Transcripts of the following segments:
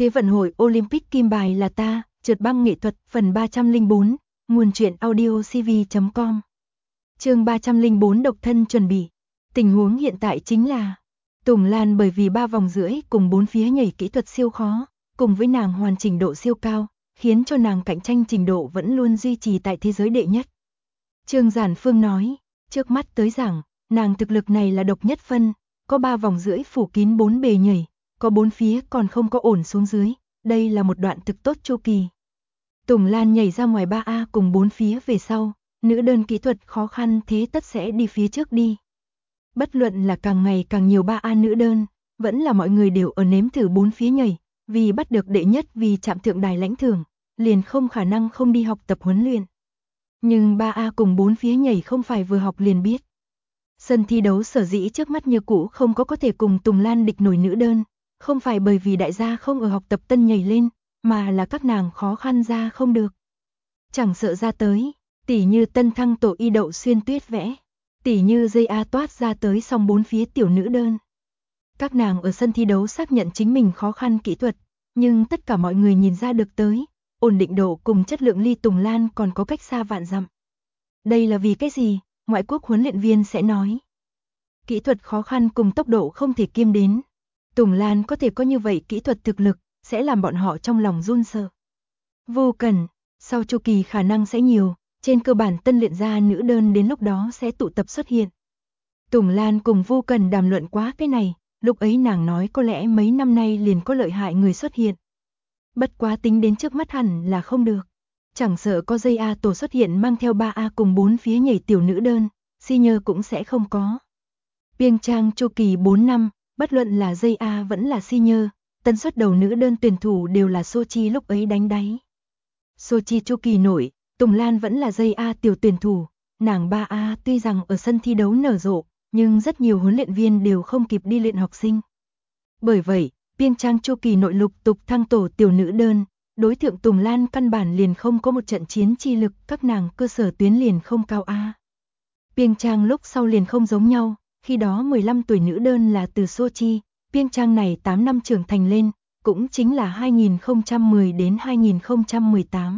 Thế vận hội Olympic kim bài là ta, trượt băng nghệ thuật phần 304, nguồn truyện audio cv.com. Chương 304 độc thân chuẩn bị. Tình huống hiện tại chính là Tùng Lan bởi vì 3 vòng rưỡi cùng 4 phía nhảy kỹ thuật siêu khó, cùng với nàng hoàn chỉnh độ siêu cao, khiến cho nàng cạnh tranh trình độ vẫn luôn duy trì tại thế giới đệ nhất. Trương Giản Phương nói, trước mắt tới giảng, nàng thực lực này là độc nhất phân, có 3 vòng rưỡi phủ kín 4 bề nhảy, có 4 phía còn không có ổn xuống dưới, đây là một đoạn thực tốt chu kỳ. Tùng Lan nhảy ra ngoài 3A cùng 4 phía về sau, nữ đơn kỹ thuật khó khăn thế tất sẽ đi phía trước đi. Bất luận là càng ngày càng nhiều 3A nữ đơn, vẫn là mọi người đều ở nếm thử 4 phía nhảy, vì bắt được đệ nhất vì chạm thượng đài lãnh thưởng, liền không khả năng không đi học tập huấn luyện. Nhưng 3A cùng 4 phía nhảy không phải vừa học liền biết. Sân thi đấu sở dĩ trước mắt như cũ không có thể cùng Tùng Lan địch nổi nữ đơn, không phải bởi vì đại gia không ở học tập tân nhảy lên, mà là các nàng khó khăn ra không được. Chẳng sợ ra tới, tỉ như tân thăng tổ y đậu xuyên tuyết vẽ, tỉ như dây A toát ra tới song 4 phía tiểu nữ đơn. Các nàng ở sân thi đấu xác nhận chính mình khó khăn kỹ thuật, nhưng tất cả mọi người nhìn ra được tới, ổn định độ cùng chất lượng ly Tùng Lan còn có cách xa vạn dặm. Đây là vì cái gì? Ngoại quốc huấn luyện viên sẽ nói. Kỹ thuật khó khăn cùng tốc độ không thể kiêm đến. Tùng Lan có thể có như vậy kỹ thuật thực lực, sẽ làm bọn họ trong lòng run sợ. Vô cần, sau chu kỳ khả năng sẽ nhiều, trên cơ bản tân luyện ra nữ đơn đến lúc đó sẽ tụ tập xuất hiện. Tùng Lan cùng Vô Cần đàm luận quá cái này, lúc ấy nàng nói có lẽ mấy năm nay liền có lợi hại người xuất hiện. Bất quá tính đến trước mắt hẳn là không được. Chẳng sợ có dây A tổ xuất hiện mang theo 3A cùng 4 phía nhảy tiểu nữ đơn, senior cũng sẽ không có. Piêng Trang chu kỳ 4 năm, bất luận là dây A vẫn là senior, tân xuất đầu nữ đơn tuyển thủ đều là Sochi lúc ấy đánh đáy. Sochi chu kỳ nổi, Tùng Lan vẫn là dây A tiểu tuyển thủ, nàng 3A tuy rằng ở sân thi đấu nở rộ, nhưng rất nhiều huấn luyện viên đều không kịp đi luyện học sinh. Bởi vậy, Piêng Trang chu kỳ nội lục tục thăng tổ tiểu nữ đơn, đối tượng Tùng Lan căn bản liền không có một trận chiến chi lực, các nàng cơ sở tuyến liền không cao A. Piêng Trang lúc sau liền không giống nhau, khi đó 15 tuổi nữ đơn là từ Sochi, Piêng Trang này 8 năm trưởng thành lên, cũng chính là 2010 đến 2018.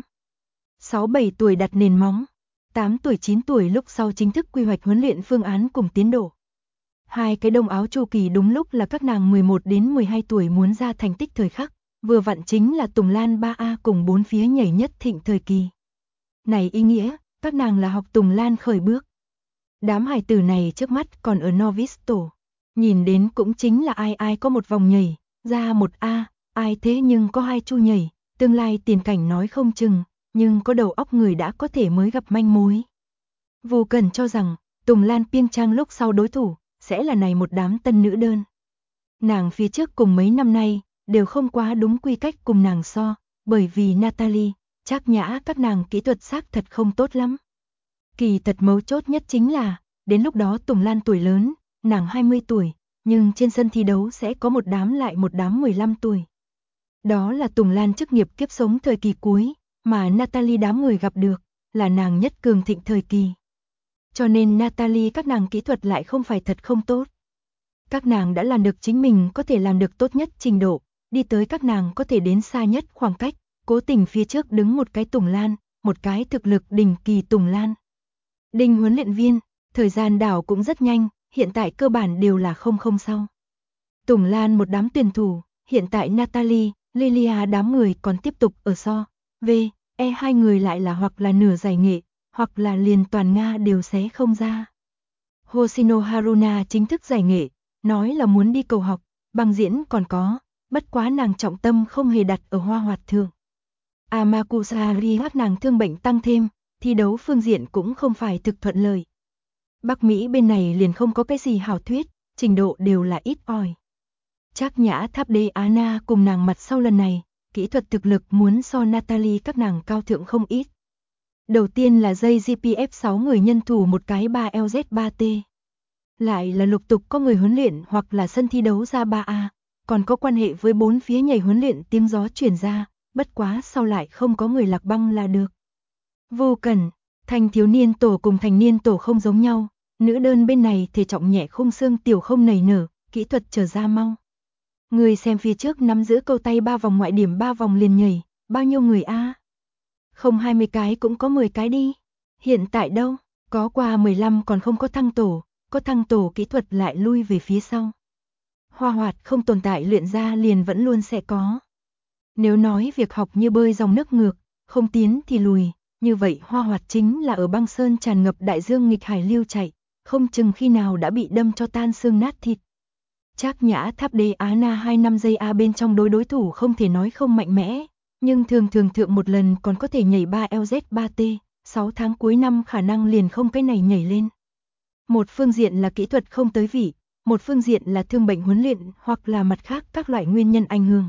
6-7 tuổi đặt nền móng, 8 tuổi 9 tuổi lúc sau chính thức quy hoạch huấn luyện phương án cùng tiến độ. Hai cái đông áo chu kỳ đúng lúc là các nàng 11 đến 12 tuổi muốn ra thành tích thời khắc, vừa vặn chính là Tùng Lan 3A cùng 4 phía nhảy nhất thịnh thời kỳ. Này ý nghĩa, các nàng là học Tùng Lan khởi bước. Đám hài tử này trước mắt còn ở novice tổ, nhìn đến cũng chính là ai có một vòng nhảy, ra 1A, ai thế nhưng có 2 chu nhảy, tương lai tiền cảnh nói không chừng, nhưng có đầu óc người đã có thể mới gặp manh mối. Vô Cần cho rằng, Tùng Lan Piêng Trang lúc sau đối thủ, sẽ là này một đám tân nữ đơn. Nàng phía trước cùng mấy năm nay, đều không quá đúng quy cách cùng nàng so, bởi vì Natalie, Trác Nhã các nàng kỹ thuật xác thật không tốt lắm. Kỳ thật mấu chốt nhất chính là, đến lúc đó Tùng Lan tuổi lớn, nàng 20 tuổi, nhưng trên sân thi đấu sẽ có một đám lại một đám 15 tuổi. Đó là Tùng Lan chức nghiệp kiếp sống thời kỳ cuối, mà Natalie đám người gặp được, là nàng nhất cường thịnh thời kỳ. Cho nên Natalie các nàng kỹ thuật lại không phải thật không tốt. Các nàng đã làm được chính mình có thể làm được tốt nhất trình độ, đi tới các nàng có thể đến xa nhất khoảng cách, cố tình phía trước đứng một cái Tùng Lan, một cái thực lực đỉnh kỳ Tùng Lan. Đinh huấn luyện viên, thời gian đảo cũng rất nhanh, hiện tại cơ bản đều là 00 sau. Tùng Lan một đám tuyển thủ, hiện tại Natalie, Lilia đám người còn tiếp tục ở so, V, E hai người lại là hoặc là nửa giải nghệ, hoặc là liền toàn Nga đều xé không ra. Hoshino Haruna chính thức giải nghệ, nói là muốn đi cầu học, băng diễn còn có, bất quá nàng trọng tâm không hề đặt ở hoa hoạt thượng. Amakusari các nàng thương bệnh tăng thêm, thi đấu phương diện cũng không phải thực thuận lợi. Bắc Mỹ bên này liền không có cái gì hảo thuyết, trình độ đều là ít ỏi. Trác Nhã Tháp Đế Anna cùng nàng mặt sau lần này, kỹ thuật thực lực muốn so Natalie các nàng cao thượng không ít. Đầu tiên là dây GPF 6 người nhân thủ một cái 3LZ3T. Lại là lục tục có người huấn luyện hoặc là sân thi đấu ra 3A, còn có quan hệ với 4 phía nhảy huấn luyện tiếng gió truyền ra, bất quá sau lại không có người lạc băng là được. Vô Cần, thanh thiếu niên tổ cùng thành niên tổ không giống nhau, nữ đơn bên này thể trọng nhẹ khung xương tiểu không nảy nở, kỹ thuật trở ra mau. Người xem phía trước nắm giữ câu tay 3 vòng ngoại điểm 3 vòng liền nhảy, bao nhiêu người a? Không 20 cái cũng có 10 cái đi. Hiện tại đâu, có qua 15 còn không có thăng tổ, có thăng tổ kỹ thuật lại lui về phía sau. Hoa hoạt không tồn tại luyện ra liền vẫn luôn sẽ có. Nếu nói việc học như bơi dòng nước ngược, không tiến thì lùi, như vậy Hoa hoạt chính là ở băng sơn tràn ngập đại dương nghịch hải lưu chạy, không chừng khi nào đã bị đâm cho tan xương nát thịt. Trác Nhã Tháp Đế Á Na 25 giây A bên trong đối thủ không thể nói không mạnh mẽ, nhưng thường thượng một lần còn có thể nhảy 3 LZ 3T, 6 tháng cuối năm khả năng liền không cái này nhảy lên. Một phương diện là kỹ thuật không tới vị, một phương diện là thương bệnh huấn luyện hoặc là mặt khác các loại nguyên nhân ảnh hưởng.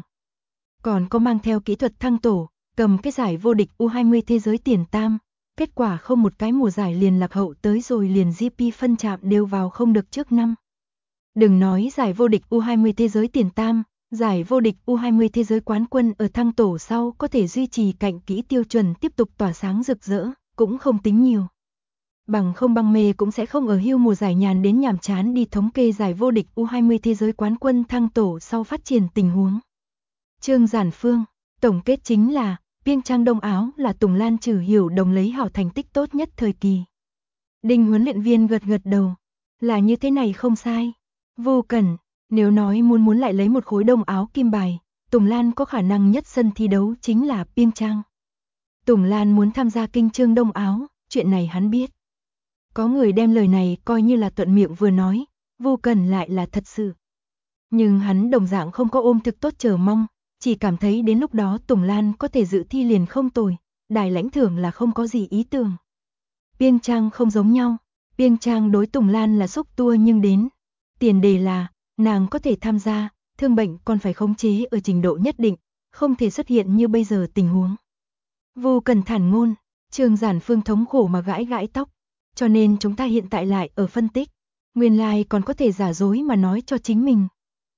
Còn có mang theo kỹ thuật thăng tổ, cầm cái giải vô địch U20 thế giới tiền tam, kết quả không một cái mùa giải liền lạc hậu tới rồi liền GP phân chạm đều vào không được trước năm. Đừng nói giải vô địch U20 thế giới tiền tam, giải vô địch U20 thế giới quán quân ở thăng tổ sau có thể duy trì cạnh kỹ tiêu chuẩn tiếp tục tỏa sáng rực rỡ, cũng không tính nhiều. Bằng không băng mê cũng sẽ không ở hưu mùa giải nhàn đến nhàm chán đi thống kê giải vô địch U20 thế giới quán quân thăng tổ sau phát triển tình huống. Trương Giản Phương, tổng kết chính là, Piêng Trang Đông Áo là Tùng Lan Trử Hiểu Đồng lấy hảo thành tích tốt nhất thời kỳ. Đinh huấn luyện viên gật đầu, là như thế này không sai. Vô Cẩn, nếu nói muốn lại lấy một khối đông áo kim bài, Tùng Lan có khả năng nhất sân thi đấu chính là Piêng Trang. Tùng Lan muốn tham gia kinh chương đông áo, chuyện này hắn biết. Có người đem lời này coi như là thuận miệng vừa nói, Vô Cẩn lại là thật sự. Nhưng hắn đồng dạng không có ôm thực tốt chờ mong, chỉ cảm thấy đến lúc đó Tùng Lan có thể dự thi liền không tồi, đài lãnh thưởng là không có gì ý tưởng. Piêng Trang không giống nhau, Piêng Trang đối Tùng Lan là xúc tua nhưng đến. Tiền đề là, nàng có thể tham gia, thương bệnh còn phải khống chế ở trình độ nhất định, không thể xuất hiện như bây giờ tình huống. Vô Cần thản ngôn, Trương Giản Phương thống khổ mà gãi tóc, cho nên chúng ta hiện tại lại ở phân tích, nguyên lai còn có thể giả dối mà nói cho chính mình.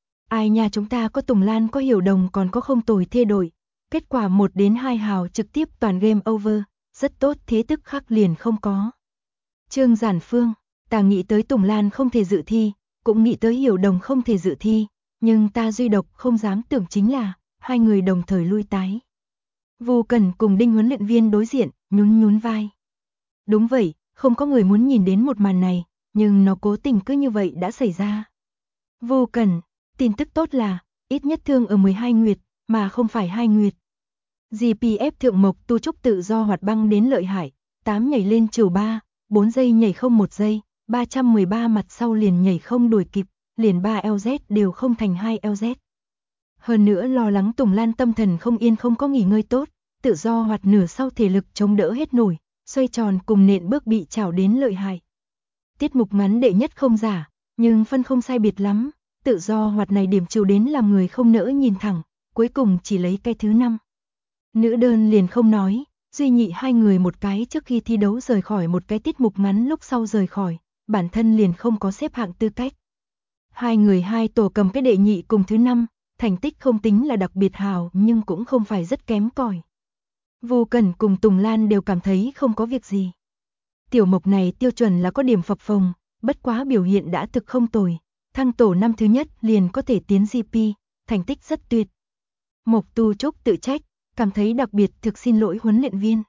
Ai nha chúng ta có Tùng Lan có Hiểu Đồng còn có không tồi thê đội, kết quả 1 đến 2 hào trực tiếp toàn game over, rất tốt thế tức khắc liền không có. Trương Giản Phương, ta nghĩ tới Tùng Lan không thể dự thi, cũng nghĩ tới Hiểu Đồng không thể dự thi, nhưng ta duy độc không dám tưởng chính là, hai người đồng thời lui tái. Vô Cần cùng Đinh huấn luyện viên đối diện, nhún vai. Đúng vậy, không có người muốn nhìn đến một màn này, nhưng nó cố tình cứ như vậy đã xảy ra. Vô Cần, tin tức tốt là, ít nhất thương ở 12 nguyệt, mà không phải 2 nguyệt. GPF Thượng Mộc Tu Trúc tự do hoạt băng đến lợi hại, 8 nhảy lên trừ 3, 4 giây nhảy không 1 giây, 313 mặt sau liền nhảy không đuổi kịp, liền 3 LZ đều không thành 2 LZ. Hơn nữa lo lắng Tùng Lan tâm thần không yên không có nghỉ ngơi tốt, tự do hoạt nửa sau thể lực chống đỡ hết nổi, xoay tròn cùng nện bước bị chảo đến lợi hại. Tiết mục ngắn đệ nhất không giả, nhưng phân không sai biệt lắm, tự do hoạt này điểm chiều đến làm người không nỡ nhìn thẳng, cuối cùng chỉ lấy cái thứ 5. Nữ đơn liền không nói, duy nhị hai người một cái trước khi thi đấu rời khỏi một cái tiết mục ngắn lúc sau rời khỏi, bản thân liền không có xếp hạng tư cách. Hai người hai tổ cầm cái đệ nhị cùng thứ 5, thành tích không tính là đặc biệt hào nhưng cũng không phải rất kém cỏi. Vô Cần cùng Tùng Lan đều cảm thấy không có việc gì. Tiểu Mộc này tiêu chuẩn là có điểm phập phồng, bất quá biểu hiện đã thực không tồi, thăng tổ năm thứ nhất liền có thể tiến GP, thành tích rất tuyệt. Mộc Tu Trúc tự trách, cảm thấy đặc biệt thực xin lỗi huấn luyện viên.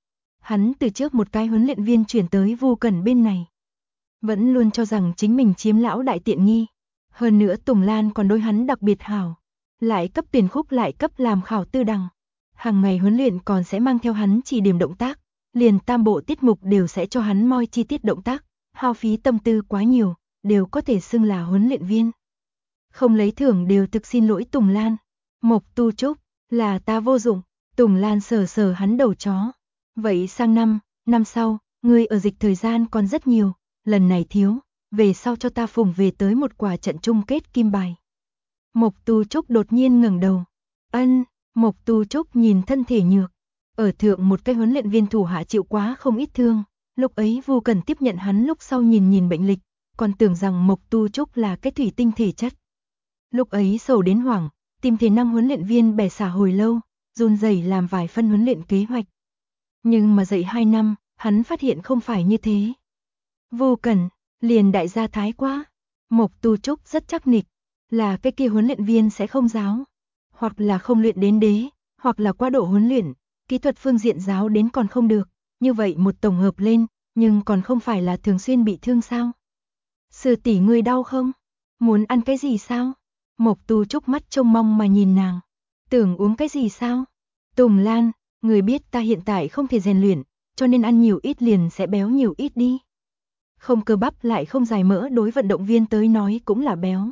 Hắn từ trước một cái huấn luyện viên chuyển tới Vô Cần bên này. Vẫn luôn cho rằng chính mình chiếm lão đại tiện nghi. Hơn nữa Tùng Lan còn đối hắn đặc biệt hảo. Lại cấp tiền khúc lại cấp làm khảo tư đằng. Hàng ngày huấn luyện còn sẽ mang theo hắn chỉ điểm động tác. Liền tam bộ tiết mục đều sẽ cho hắn moi chi tiết động tác. Hao phí tâm tư quá nhiều, đều có thể xưng là huấn luyện viên. Không lấy thưởng đều thực xin lỗi Tùng Lan. Mộc Tu Trúc, là ta vô dụng. Tùng Lan sờ hắn đầu chó. Vậy sang năm sau, ngươi ở dịch thời gian còn rất nhiều, lần này thiếu, về sau cho ta phùng về tới một quả trận chung kết kim bài. Mộc Tu Trúc đột nhiên ngẩng đầu. Ân, Mộc Tu Trúc nhìn thân thể nhược, ở thượng một cái huấn luyện viên thủ hạ chịu quá không ít thương, lúc ấy Vô Cần tiếp nhận hắn lúc sau nhìn bệnh lịch, còn tưởng rằng Mộc Tu Trúc là cái thủy tinh thể chất. Lúc ấy sầu đến hoảng, tìm thể năng huấn luyện viên bẻ xả hồi lâu, run rẩy làm vài phân huấn luyện kế hoạch. Nhưng mà dạy 2 năm, hắn phát hiện không phải như thế. Vô Cần, liền đại gia thái quá. Mộc Tu Trúc rất chắc nịch, Là cái kia huấn luyện viên sẽ không giáo, hoặc là không luyện đến đế, hoặc là quá độ huấn luyện, kỹ thuật phương diện giáo đến còn không được, như vậy một tổng hợp lên, nhưng còn không phải là thường xuyên bị thương sao? Sư tỷ ngươi đau không? Muốn ăn cái gì sao? Mộc Tu Trúc mắt trông mong mà nhìn nàng. Tưởng uống cái gì sao? Tùng Lan, người biết ta hiện tại không thể rèn luyện, cho nên ăn nhiều ít liền sẽ béo nhiều ít đi. Không cơ bắp lại không dài mỡ đối vận động viên tới nói cũng là béo.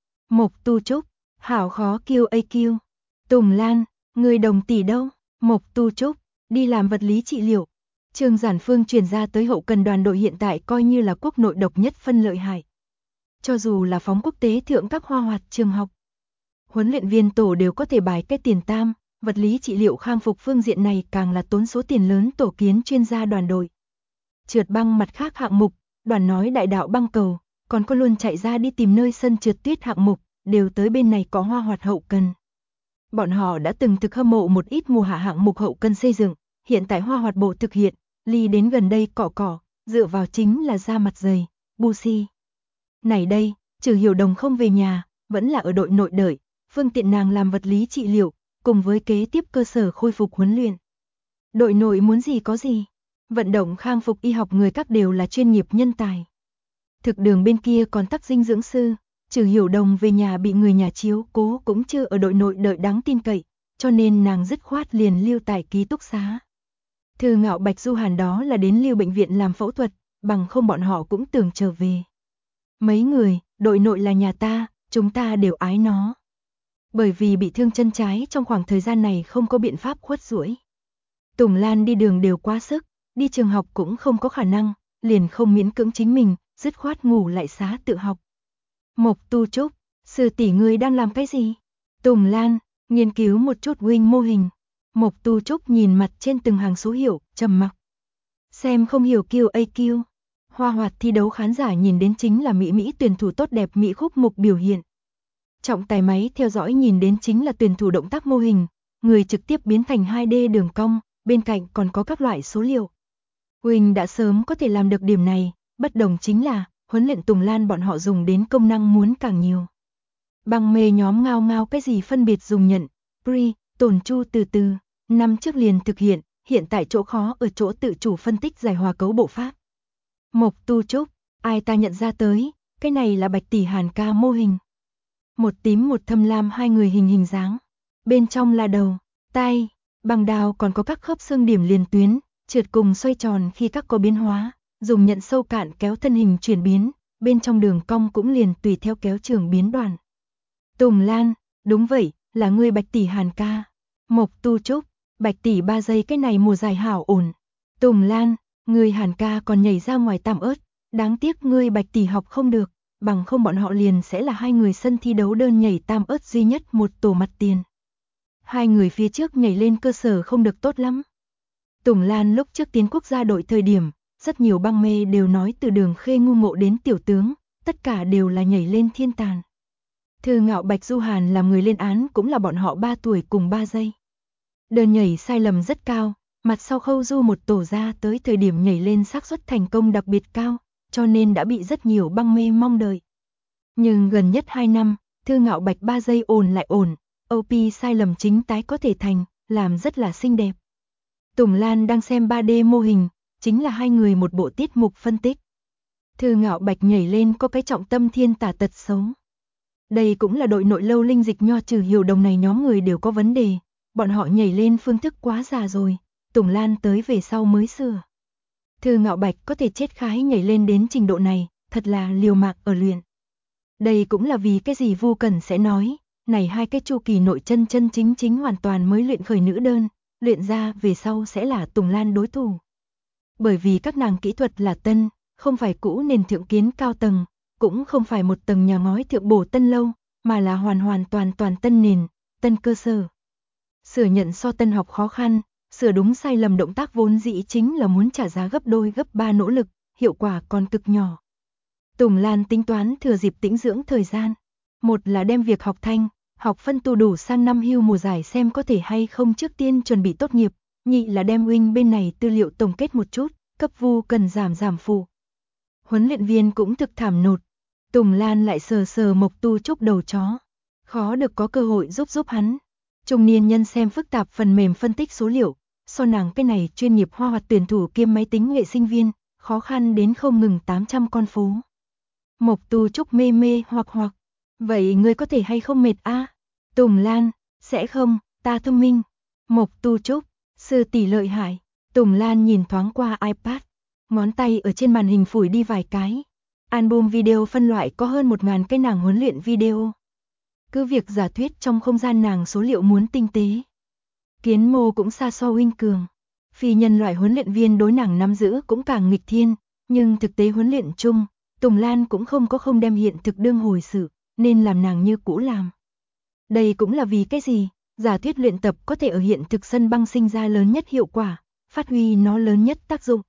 Mộc Tu Trúc, hảo khó kêu AQ. Tùng Lan, người đồng tỷ đâu? Mộc Tu Trúc, đi làm vật lý trị liệu. Trương Giản Phương truyền ra tới hậu cần đoàn đội hiện tại coi như là quốc nội độc nhất phân lợi hại. Cho dù là phóng quốc tế thượng các khoa hoạt trường học, huấn luyện viên tổ đều có thể bài cái tiền tam, vật lý trị liệu khang phục phương diện này càng là tốn số tiền lớn tổ kiến chuyên gia đoàn đội. Trượt băng mặt khác hạng mục, đoàn nói đại đạo băng cầu, còn có luôn chạy ra đi tìm nơi sân trượt tuyết hạng mục, đều tới bên này có hoa hoạt hậu cần. Bọn họ đã từng thực hâm mộ một ít mùa hạ hạng mục hậu cần xây dựng, hiện tại hoa hoạt bộ thực hiện, ly đến gần đây cỏ, dựa vào chính là da mặt dày, Busi. Này đây, Trừ Hiểu Đồng không về nhà, vẫn là ở đội nội đợi, phương tiện nàng làm vật lý trị liệu, cùng với kế tiếp cơ sở khôi phục huấn luyện. Đội nội muốn gì có gì, vận động khang phục y học người các đều là chuyên nghiệp nhân tài. Thực đường bên kia còn tắc dinh dưỡng sư, Trừ Hiểu Đồng về nhà bị người nhà chiếu cố cũng chưa ở đội nội đợi đáng tin cậy, cho nên nàng dứt khoát liền lưu tại ký túc xá. Thư Ngạo Bạch Du Hàn đó là đến lưu bệnh viện làm phẫu thuật, bằng không bọn họ cũng tưởng trở về. Mấy người, đội nội là nhà ta, chúng ta đều ái nó. Bởi vì bị thương chân trái trong khoảng thời gian này không có biện pháp khuất duỗi. Tùng Lan đi đường đều quá sức, đi trường học cũng không có khả năng, liền không miễn cưỡng chính mình, dứt khoát ngủ lại xá tự học. Mộc Tu Trúc, sư tỷ ngươi đang làm cái gì? Tùng Lan, nghiên cứu một chút Wing mô hình. Mộc Tu Trúc nhìn mặt trên từng hàng số hiệu, trầm mặc. Xem không hiểu QAQ. Hoa hoạt thi đấu khán giả nhìn đến chính là Mỹ tuyển thủ tốt đẹp Mỹ khúc mục biểu hiện. Trọng tài máy theo dõi nhìn đến chính là tuyển thủ động tác mô hình, người trực tiếp biến thành 2D đường cong, bên cạnh còn có các loại số liệu. Wing đã sớm có thể làm được điểm này, bất đồng chính là huấn luyện Tùng Lan bọn họ dùng đến công năng muốn càng nhiều. Băng mê nhóm ngao cái gì phân biệt dùng nhận, pre, tổn chu từ, năm trước liền thực hiện tại chỗ khó ở chỗ tự chủ phân tích giải hòa cấu bộ pháp. Mộc Tu Trúc, ai ta nhận ra tới, cái này là Bạch tỷ Hàn ca mô hình. Một tím một thâm lam hai người hình dáng. Bên trong là đầu, tay, bằng đào còn có các khớp xương điểm liền tuyến, trượt cùng xoay tròn khi các có biến hóa, dùng nhận sâu cạn kéo thân hình chuyển biến, bên trong đường cong cũng liền tùy theo kéo trường biến đoàn. Tùng Lan, đúng vậy, là ngươi Bạch tỷ Hàn ca. Mộc Tu Trúc, Bạch tỷ 3 giây cái này mùa dài hảo ổn. Tùng Lan, ngươi Hàn ca còn nhảy ra ngoài tam ớt, đáng tiếc ngươi Bạch tỷ học không được, bằng không bọn họ liền sẽ là hai người sân thi đấu đơn nhảy tam ớt duy nhất một tổ mặt tiền. Hai người phía trước nhảy lên cơ sở không được tốt lắm. Tùng Lan lúc trước tiến quốc gia đội thời điểm, rất nhiều băng mê đều nói từ Đường Khê ngu ngộ đến tiểu tướng, tất cả đều là nhảy lên thiên tàn. Thư Ngạo Bạch Du Hàn làm người lên án cũng là bọn họ 3 tuổi cùng 3 giây. Đơn nhảy sai lầm rất cao, mặt sau khâu du một tổ ra tới thời điểm nhảy lên xác suất thành công đặc biệt cao, cho nên đã bị rất nhiều băng mê mong đợi. Nhưng gần nhất 2 năm, Thư Ngạo Bạch 3 giây ổn lại ổn, OP sai lầm chính tái có thể thành, làm rất là xinh đẹp. Tùng Lan đang xem 3D mô hình, chính là hai người một bộ tiết mục phân tích. Thư Ngạo Bạch nhảy lên có cái trọng tâm thiên tả tật xấu. Đây cũng là đội nội lâu linh dịch nho Trừ Hiểu Đồng này nhóm người đều có vấn đề, bọn họ nhảy lên phương thức quá già rồi, Tùng Lan tới về sau mới sửa. Thư Ngạo Bạch có thể chết khái nhảy lên đến trình độ này, thật là liều mạng ở luyện. Đây cũng là vì cái gì Vu Cẩn sẽ nói, này hai cái chu kỳ nội chân chính hoàn toàn mới luyện khởi nữ đơn, luyện ra về sau sẽ là Tùng Lan đối thủ. Bởi vì các nàng kỹ thuật là tân, không phải cũ nền thượng kiến cao tầng, cũng không phải một tầng nhà ngói thượng bổ tân lâu, mà là hoàn toàn tân nền, tân cơ sở. Sửa nhận so tân học khó khăn, sửa đúng sai lầm động tác vốn dĩ chính là muốn trả giá gấp đôi gấp 3 nỗ lực, hiệu quả còn cực nhỏ. Tùng Lan tính toán thừa dịp tĩnh dưỡng thời gian. Một là đem việc học thanh, học phân tu đủ sang năm hưu mùa giải xem có thể hay không trước tiên chuẩn bị tốt nghiệp, nhị là đem Wing bên này tư liệu tổng kết một chút, cấp Vu cần giảm phụ. Huấn luyện viên cũng thực thảm nột. Tùng Lan lại sờ sờ Mộc Tu Trúc đầu chó. Khó được có cơ hội giúp hắn. Trung niên nhân xem phức tạp phần mềm phân tích số liệu, so nàng cái này chuyên nghiệp hoa hoạt tuyển thủ kiêm máy tính nghệ sinh viên, khó khăn đến không ngừng 800 con phố. Mộc Tu Trúc mê mê hoặc. Vậy ngươi có thể hay không mệt a? Tùng Lan, sẽ không, ta thông minh. Mộc Tu Trúc, sư tỷ lợi hại. Tùng Lan nhìn thoáng qua iPad, ngón tay ở trên màn hình phủi đi vài cái. Album video phân loại có hơn 1000 cái nàng huấn luyện video. Cứ việc giả thuyết trong không gian nàng số liệu muốn tinh tế. Kiến mô cũng xa so huynh cường. Phi nhân loại huấn luyện viên đối nàng nắm giữ cũng càng nghịch thiên, nhưng thực tế huấn luyện chung, Tùng Lan cũng không đem hiện thực đương hồi sự, nên làm nàng như cũ làm. Đây cũng là vì cái gì? Giả thuyết luyện tập có thể ở hiện thực sân băng sinh ra lớn nhất hiệu quả, phát huy nó lớn nhất tác dụng.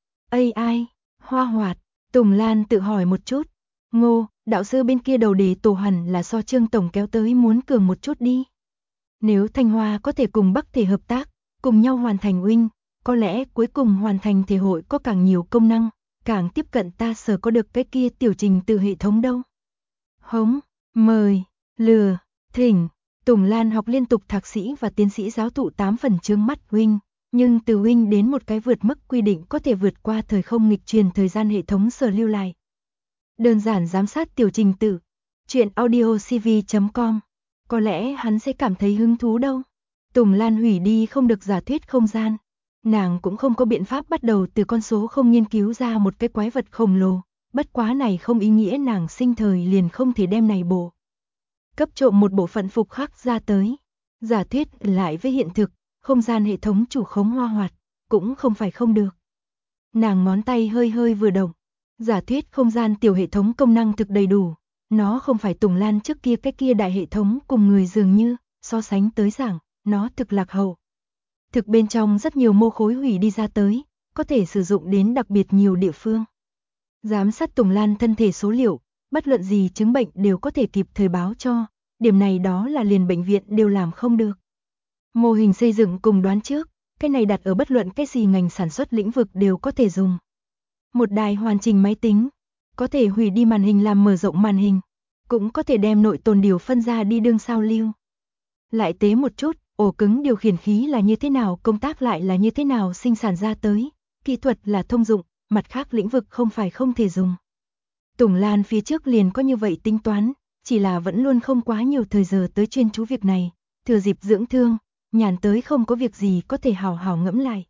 AI, hoa hoạt, Tùng Lan tự hỏi một chút. Ngô, đạo sư bên kia đầu đề tổ hẳn là so Trương Tổng kéo tới muốn cường một chút đi. Nếu Thanh Hoa có thể cùng Bắc thể hợp tác, cùng nhau hoàn thành Wing, có lẽ cuối cùng hoàn thành thể hội có càng nhiều công năng, càng tiếp cận ta sở có được cái kia tiểu trình từ hệ thống đâu. Hống, mời, lừa, thỉnh. Tùng Lan học liên tục thạc sĩ và tiến sĩ giáo thụ 8 phần chướng mắt Wing, nhưng từ Wing đến một cái vượt mức quy định có thể vượt qua thời không nghịch truyền thời gian hệ thống sở lưu lại. Đơn giản giám sát tiểu trình tự. Chuyện audiocv.com. Có lẽ hắn sẽ cảm thấy hứng thú đâu. Tùng Lan hủy đi không được giả thuyết không gian. Nàng cũng không có biện pháp bắt đầu từ con số không nghiên cứu ra một cái quái vật khổng lồ. Bất quá này không ý nghĩa nàng sinh thời liền không thể đem này bổ. Cấp trộm một bộ phận phục khắc ra tới. Giả thuyết lại với hiện thực, không gian hệ thống chủ khống hoa hoạt, cũng không phải không được. Nàng ngón tay hơi vừa động. Giả thuyết không gian tiểu hệ thống công năng thực đầy đủ. Nó không phải Tùng Lan trước kia cái kia đại hệ thống cùng người dường như, so sánh tới giảng, nó thực lạc hậu. Thực bên trong rất nhiều mô khối hủy đi ra tới, có thể sử dụng đến đặc biệt nhiều địa phương. Giám sát Tùng Lan thân thể số liệu, bất luận gì chứng bệnh đều có thể kịp thời báo cho, điểm này đó là liền bệnh viện đều làm không được. Mô hình xây dựng cùng đoán trước, cái này đặt ở bất luận cái gì ngành sản xuất lĩnh vực đều có thể dùng. Một đài hoàn chỉnh máy tính, có thể hủy đi màn hình làm mở rộng màn hình, cũng có thể đem nội tồn điều phân ra đi đương sao lưu. Lại tế một chút, ổ cứng điều khiển khí là như thế nào, công tác lại là như thế nào sinh sản ra tới, kỹ thuật là thông dụng, mặt khác lĩnh vực không phải không thể dùng. Tùng Lan phía trước liền có như vậy tính toán, chỉ là vẫn luôn không quá nhiều thời giờ tới chuyên chú việc này, thừa dịp dưỡng thương, nhàn tới không có việc gì có thể hào hào ngẫm lại.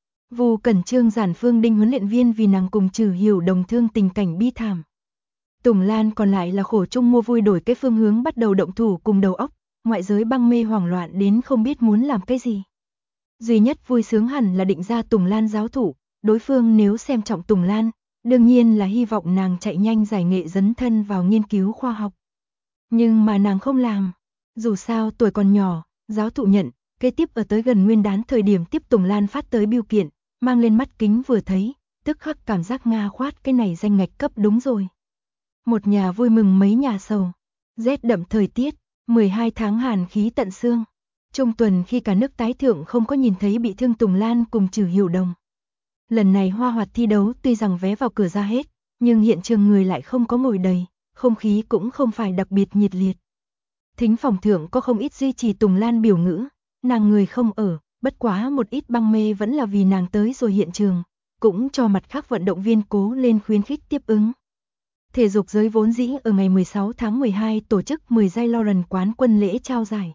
Vu Cẩn Trương giản Phương Đinh huấn luyện viên vì nàng cùng Trừ Hiểu đồng thương tình cảnh bi thảm. Tùng Lan còn lại là khổ chung mua vui đổi cái phương hướng bắt đầu động thủ cùng đầu óc, ngoại giới băng mê hoảng loạn đến không biết muốn làm cái gì. Duy nhất vui sướng hẳn là định ra Tùng Lan giáo thủ, đối phương nếu xem trọng Tùng Lan, đương nhiên là hy vọng nàng chạy nhanh giải nghệ dấn thân vào nghiên cứu khoa học. Nhưng mà nàng không làm, dù sao tuổi còn nhỏ, giáo thụ nhận, kế tiếp ở tới gần nguyên đán thời điểm tiếp Tùng Lan phát tới bưu kiện, mang lên mắt kính vừa thấy, tức khắc cảm giác Nga khoát cái này danh ngạch cấp đúng rồi. Một nhà vui mừng mấy nhà sầu, rét đậm thời tiết, 12 tháng hàn khí tận xương. Trung tuần khi cả nước tái thượng không có nhìn thấy bị thương Tùng Lan cùng Trừ Hiểu Đồng. Lần này hoa hoạt thi đấu tuy rằng vé vào cửa ra hết, nhưng hiện trường người lại không có ngồi đầy, không khí cũng không phải đặc biệt nhiệt liệt. Thính phòng thượng có không ít duy trì Tùng Lan biểu ngữ, nàng người không ở, bất quá một ít băng mê vẫn là vì nàng tới rồi hiện trường, cũng cho mặt khác vận động viên cố lên khuyến khích tiếp ứng. Thể dục giới vốn dĩ ở ngày 16 tháng 12 tổ chức 10 giây Lauren quán quân lễ trao giải.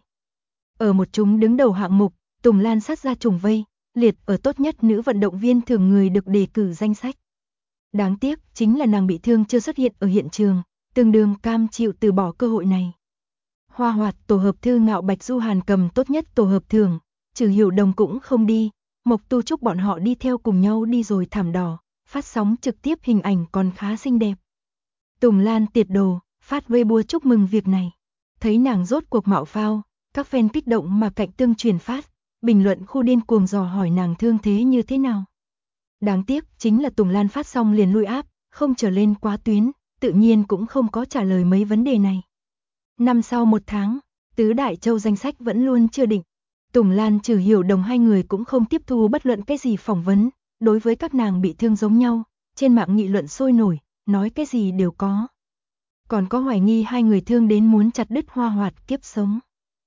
Ở một chúng đứng đầu hạng mục, Tùng Lan sát ra trùng vây, liệt ở tốt nhất nữ vận động viên thường người được đề cử danh sách. Đáng tiếc chính là nàng bị thương chưa xuất hiện ở hiện trường, tương đương cam chịu từ bỏ cơ hội này. Hoa hoạt tổ hợp thư Ngạo Bạch Du Hàn cầm tốt nhất tổ hợp thưởng, Trừ Hiểu Đồng cũng không đi, Mộc Tu Trúc bọn họ đi theo cùng nhau đi rồi thảm đỏ, phát sóng trực tiếp hình ảnh còn khá xinh đẹp. Tùng Lan tiệt đồ, phát Weibo chúc mừng việc này. Thấy nàng rốt cuộc mạo phao, các fan kích động mà cạnh tương truyền phát, bình luận khu điên cuồng dò hỏi nàng thương thế như thế nào. Đáng tiếc chính là Tùng Lan phát xong liền lui áp, không trở lên quá tuyến, tự nhiên cũng không có trả lời mấy vấn đề này. Năm sau 1 tháng, tứ đại châu danh sách vẫn luôn chưa định. Tùng Lan Trừ Hiểu Đồng hai người cũng không tiếp thu bất luận cái gì phỏng vấn, đối với các nàng bị thương giống nhau, trên mạng nghị luận sôi nổi, nói cái gì đều có. Còn có hoài nghi hai người thương đến muốn chặt đứt hoa hoạt kiếp sống.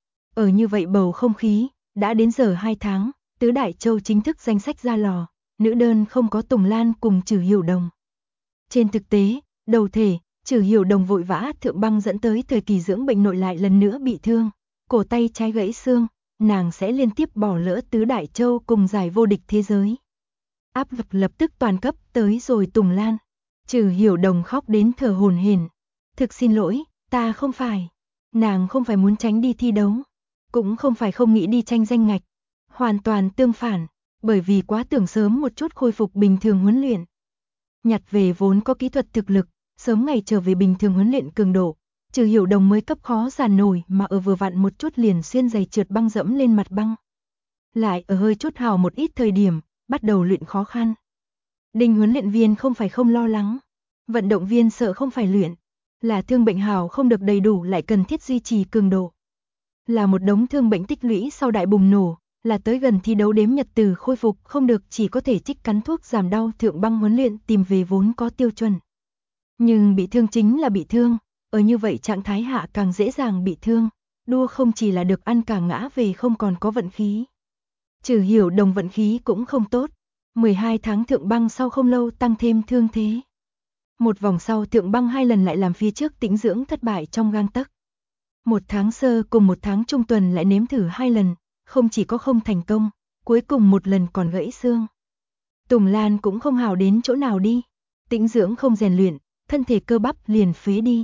Ở như vậy bầu không khí, đã đến giờ 2 tháng, Tứ Đại Châu chính thức danh sách ra lò, nữ đơn không có Tùng Lan cùng Trử Hiểu Đồng. Trên thực tế, đầu thể, Trử Hiểu Đồng vội vã thượng băng dẫn tới thời kỳ dưỡng bệnh nội lại lần nữa bị thương, cổ tay trái gãy xương, nàng sẽ liên tiếp bỏ lỡ Tứ Đại Châu cùng giải vô địch thế giới. Áp lực lập tức toàn cấp tới rồi Tùng Lan. Trử Hiểu Đồng khóc đến thở hổn hển. Thực xin lỗi, ta không phải. Nàng không phải muốn tránh đi thi đấu, cũng không phải không nghĩ đi tranh danh ngạch. Hoàn toàn tương phản, bởi vì quá tưởng sớm một chút khôi phục bình thường huấn luyện. Nhặt về vốn có kỹ thuật thực lực, sớm ngày trở về bình thường huấn luyện cường độ. Trừ Hiểu Đồng mới cấp khó giàn nổi mà ở vừa vặn một chút liền xuyên giày trượt băng dẫm lên mặt băng. Lại ở hơi chút hào một ít thời điểm, bắt đầu luyện khó khăn. Đinh huấn luyện viên không phải không lo lắng, vận động viên sợ không phải luyện, là thương bệnh hào không được đầy đủ lại cần thiết duy trì cường độ. Là một đống thương bệnh tích lũy sau đại bùng nổ, là tới gần thi đấu đếm nhật từ khôi phục không được chỉ có thể trích cắn thuốc giảm đau thượng băng huấn luyện tìm về vốn có tiêu chuẩn. Nhưng bị thương chính là bị thương, ở như vậy trạng thái hạ càng dễ dàng bị thương, đua không chỉ là được ăn cả ngã về không còn có vận khí. Trừ Hiểu Đồng vận khí cũng không tốt, 12 tháng thượng băng sau không lâu tăng thêm thương thế. Một vòng sau thượng băng 2 lần lại làm phía trước tĩnh dưỡng thất bại trong gang tấc. 1 tháng sơ cùng 1 tháng trung tuần lại nếm thử 2 lần, không chỉ có không thành công, cuối cùng một lần còn gãy xương. Tùng Lan cũng không hào đến chỗ nào đi, tĩnh dưỡng không rèn luyện, thân thể cơ bắp liền phế đi.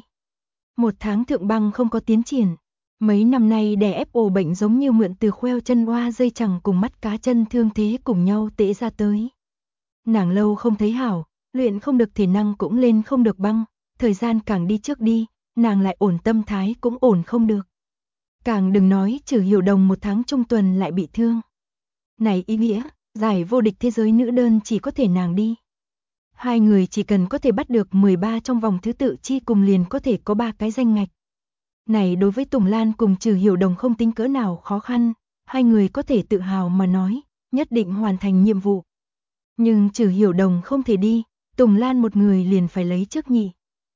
1 tháng thượng băng không có tiến triển, mấy năm nay đè ép ổ bệnh giống như mượn từ khoeo chân oa dây chằng cùng mắt cá chân thương thế cùng nhau tễ ra tới. Nàng lâu không thấy hảo, luyện không được thể năng cũng lên không được băng, thời gian càng đi trước đi, nàng lại ổn tâm thái cũng ổn không được. Càng đừng nói Trừ Hiểu Đồng 1 tháng trung tuần lại bị thương. Này ý nghĩa, giải vô địch thế giới nữ đơn chỉ có thể nàng đi. Hai người chỉ cần có thể bắt được 13 trong vòng thứ tự chi cùng liền có thể có 3 cái danh ngạch. Này đối với Tùng Lan cùng Trừ Hiểu Đồng không tính cỡ nào khó khăn, hai người có thể tự hào mà nói, nhất định hoàn thành nhiệm vụ. Nhưng Trừ Hiểu Đồng không thể đi, Tùng Lan một người liền phải lấy trước nhị.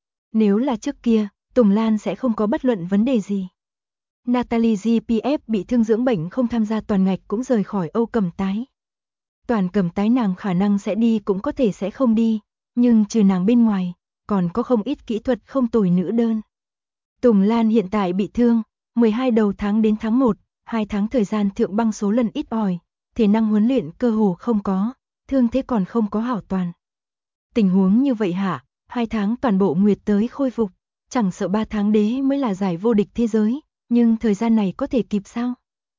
Nếu là trước kia, Tùng Lan sẽ không có bất luận vấn đề gì. Natalie GPF bị thương dưỡng bệnh không tham gia toàn ngạch cũng rời khỏi Âu Cầm Tái. Toàn Cầm Tái nàng khả năng sẽ đi cũng có thể sẽ không đi, nhưng trừ nàng bên ngoài, còn có không ít kỹ thuật không tồi nữ đơn. Tùng Lan hiện tại bị thương, 12 đầu tháng đến tháng 1, 2 tháng thời gian thượng băng số lần ít ỏi, thể năng huấn luyện cơ hồ không có, thương thế còn không có hảo toàn. Tình huống như vậy hả, 2 tháng toàn bộ nguyệt tới khôi phục, chẳng sợ 3 tháng đế mới là giải vô địch thế giới, nhưng thời gian này có thể kịp sao?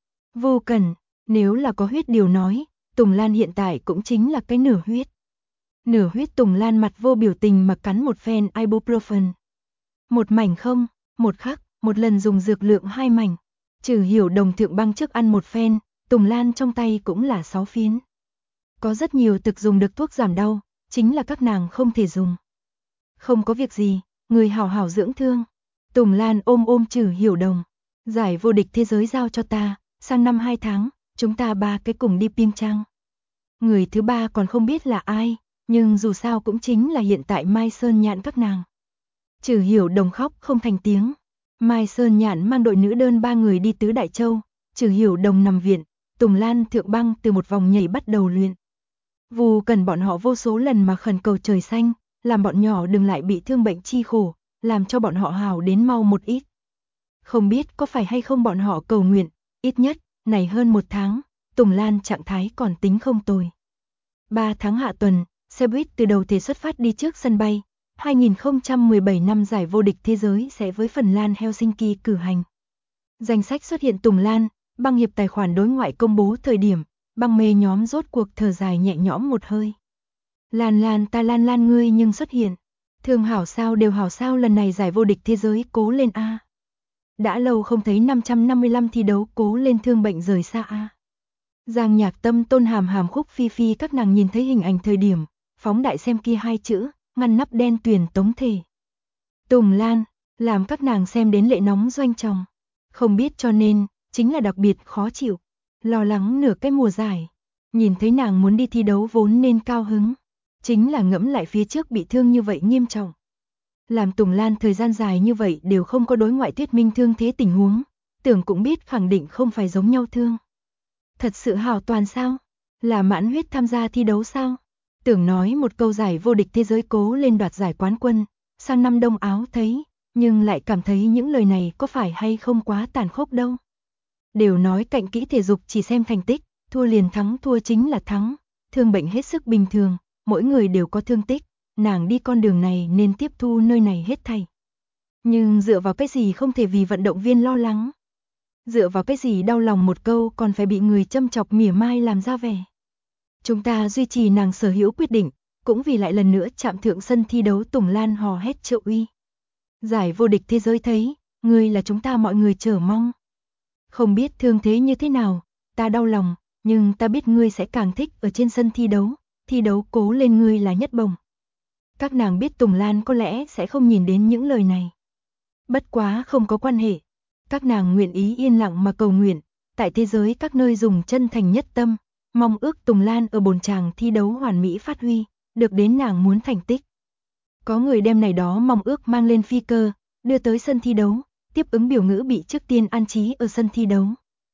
Vô cần, nếu là có huyết điều nói, Tùng Lan hiện tại cũng chính là cái nửa huyết. Nửa huyết Tùng Lan mặt vô biểu tình mà cắn một phen ibuprofen. Một mảnh không, một khắc, một lần dùng dược lượng 2 mảnh. Trừ Hiểu Đồng thượng băng trước ăn một phen, Tùng Lan trong tay cũng là 6 phiến. Có rất nhiều thực dùng được thuốc giảm đau, chính là các nàng không thể dùng. Không có việc gì, người hảo hảo dưỡng thương. Tùng Lan ôm Trừ Hiểu Đồng. Giải vô địch thế giới giao cho ta, sang năm 2 tháng, chúng ta 3 cái cùng đi Piêng Trang. Người thứ 3 còn không biết là ai, nhưng dù sao cũng chính là hiện tại Mai Sơn Nhạn các nàng. Trừ Hiểu Đồng khóc không thành tiếng. Mai Sơn Nhạn mang đội nữ đơn 3 người đi Tứ Đại Châu, Trừ Hiểu Đồng nằm viện, Tùng Lan thượng băng từ một vòng nhảy bắt đầu luyện. Vù cần bọn họ vô số lần mà khẩn cầu trời xanh, làm bọn nhỏ đừng lại bị thương bệnh chi khổ, làm cho bọn họ hào đến mau một ít. Không biết có phải hay không bọn họ cầu nguyện, ít nhất, này hơn 1 tháng, Tùng Lan trạng thái còn tính không tồi. 3 tháng hạ tuần, xe buýt từ đầu thể xuất phát đi trước sân bay, 2017 năm giải vô địch thế giới sẽ với Phần Lan Helsinki cử hành. Danh sách xuất hiện Tùng Lan, băng hiệp tài khoản đối ngoại công bố thời điểm, băng mê nhóm rốt cuộc thở dài nhẹ nhõm một hơi. Lan ta Lan ngươi nhưng xuất hiện. Thường hảo sao đều hảo sao lần này giải vô địch thế giới cố lên a. Đã lâu không thấy 555 thi đấu cố lên thương bệnh rời xa a. Giang Nhạc Tâm Tôn Hàm Khúc Phi Phi các nàng nhìn thấy hình ảnh thời điểm, phóng đại xem kia 2 chữ, ngăn nắp đen tuyền tống thể. Tùng Lan, làm các nàng xem đến lệ nóng doanh tròng. Không biết cho nên, chính là đặc biệt khó chịu, lo lắng nửa cái mùa giải. Nhìn thấy nàng muốn đi thi đấu vốn nên cao hứng, chính là ngẫm lại phía trước bị thương như vậy nghiêm trọng. Làm Tùng Lan thời gian dài như vậy đều không có đối ngoại thuyết minh thương thế tình huống, Tưởng cũng biết khẳng định không phải giống nhau thương. Thật sự hảo toàn sao? Là mãn huyết tham gia thi đấu sao? Tưởng nói một câu giải vô địch thế giới cố lên đoạt giải quán quân, sang năm Đông Áo thấy, nhưng lại cảm thấy những lời này có phải hay không quá tàn khốc đâu. Đều nói cạnh kỹ thể dục chỉ xem thành tích, thua liền thắng, thua chính là thắng, thương bệnh hết sức bình thường, mỗi người đều có thương tích, nàng đi con đường này nên tiếp thu nơi này hết thảy. Nhưng dựa vào cái gì không thể vì vận động viên lo lắng? Dựa vào cái gì đau lòng một câu còn phải bị người châm chọc mỉa mai làm ra vẻ? Chúng ta duy trì nàng sở hữu quyết định, cũng vì lại lần nữa chạm thượng sân thi đấu. Tùng Lan hò hét triệu uy. Giải vô địch thế giới thấy, ngươi là chúng ta mọi người chờ mong. Không biết thương thế như thế nào, ta đau lòng, nhưng ta biết ngươi sẽ càng thích ở trên sân thi đấu cố lên, ngươi là nhất bổng. Các nàng biết Tùng Lan có lẽ sẽ không nhìn đến những lời này. Bất quá không có quan hệ, các nàng nguyện ý yên lặng mà cầu nguyện, tại thế giới các nơi dùng chân thành nhất tâm, mong ước Tùng Lan ở bồn chàng thi đấu hoàn mỹ phát huy, được đến nàng muốn thành tích. Có người đem này đó mong ước mang lên phi cơ, đưa tới sân thi đấu, tiếp ứng biểu ngữ bị trước tiên an trí ở sân thi đấu.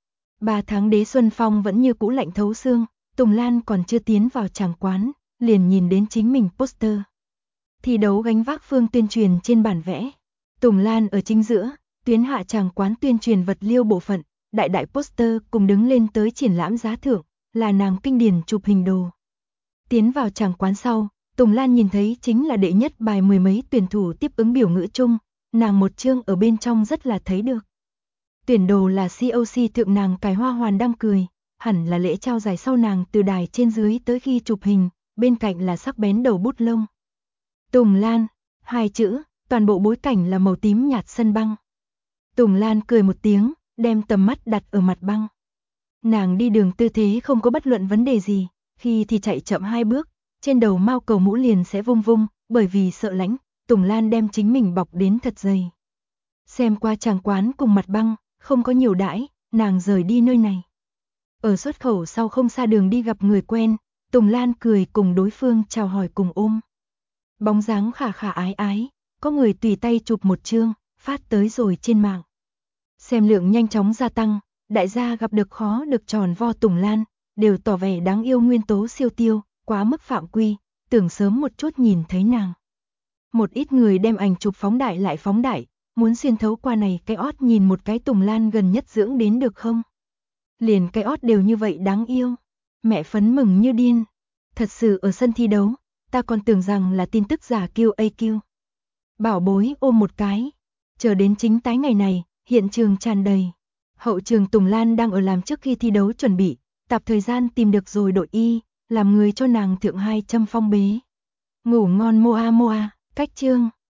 3 tháng đế xuân phong vẫn như cũ lạnh thấu xương, Tùng Lan còn chưa tiến vào tràng quán, liền nhìn đến chính mình poster. Thi đấu gánh vác phương tuyên truyền trên bản vẽ. Tùng Lan ở chính giữa, tuyến hạ tràng quán tuyên truyền vật liêu bộ phận, đại poster cùng đứng lên tới triển lãm giá thưởng, là nàng kinh điển chụp hình đồ. Tiến vào tràng quán sau, Tùng Lan nhìn thấy chính là đệ nhất bài mười mấy tuyển thủ tiếp ứng biểu ngữ chung, nàng một chương ở bên trong rất là thấy được. Tuyển đồ là COC thượng nàng cài hoa hoàn đang cười, hẳn là lễ trao giải sau nàng từ đài trên dưới tới khi chụp hình, bên cạnh là sắc bén đầu bút lông. Tùng Lan, 2 chữ, toàn bộ bối cảnh là màu tím nhạt sân băng. Tùng Lan cười một tiếng, đem tầm mắt đặt ở mặt băng. Nàng đi đường tư thế không có bất luận vấn đề gì, khi thì chạy chậm 2 bước, trên đầu mao cầu mũ liền sẽ vung vung, bởi vì sợ lạnh, Tùng Lan đem chính mình bọc đến thật dày. Xem qua tràng quán cùng mặt băng, không có nhiều đãi, nàng rời đi nơi này. Ở xuất khẩu sau không xa đường đi gặp người quen, Tùng Lan cười cùng đối phương chào hỏi cùng ôm. Bóng dáng khả khả ái ái, có người tùy tay chụp một chương, phát tới rồi trên mạng. Xem lượng nhanh chóng gia tăng, đại gia gặp được khó được tròn vo Tùng Lan, đều tỏ vẻ đáng yêu nguyên tố siêu tiêu, quá mức phạm quy, tưởng sớm một chút nhìn thấy nàng. Một ít người đem ảnh chụp phóng đại lại phóng đại, muốn xuyên thấu qua này cái ót nhìn một cái Tùng Lan gần nhất dưỡng đến được không? Liền cái ót đều như vậy đáng yêu. Mẹ phấn mừng như điên. Thật sự ở sân thi đấu, ta còn tưởng rằng là tin tức giả QAQ. Bảo bối ôm một cái. Chờ đến chính tái ngày này, hiện trường tràn đầy. Hậu trường Tùng Lan đang ở làm trước khi thi đấu chuẩn bị, tạp thời gian tìm được rồi đội y, làm người cho nàng thượng 200 phong bế. Ngủ ngon Moa Moa, cách chương.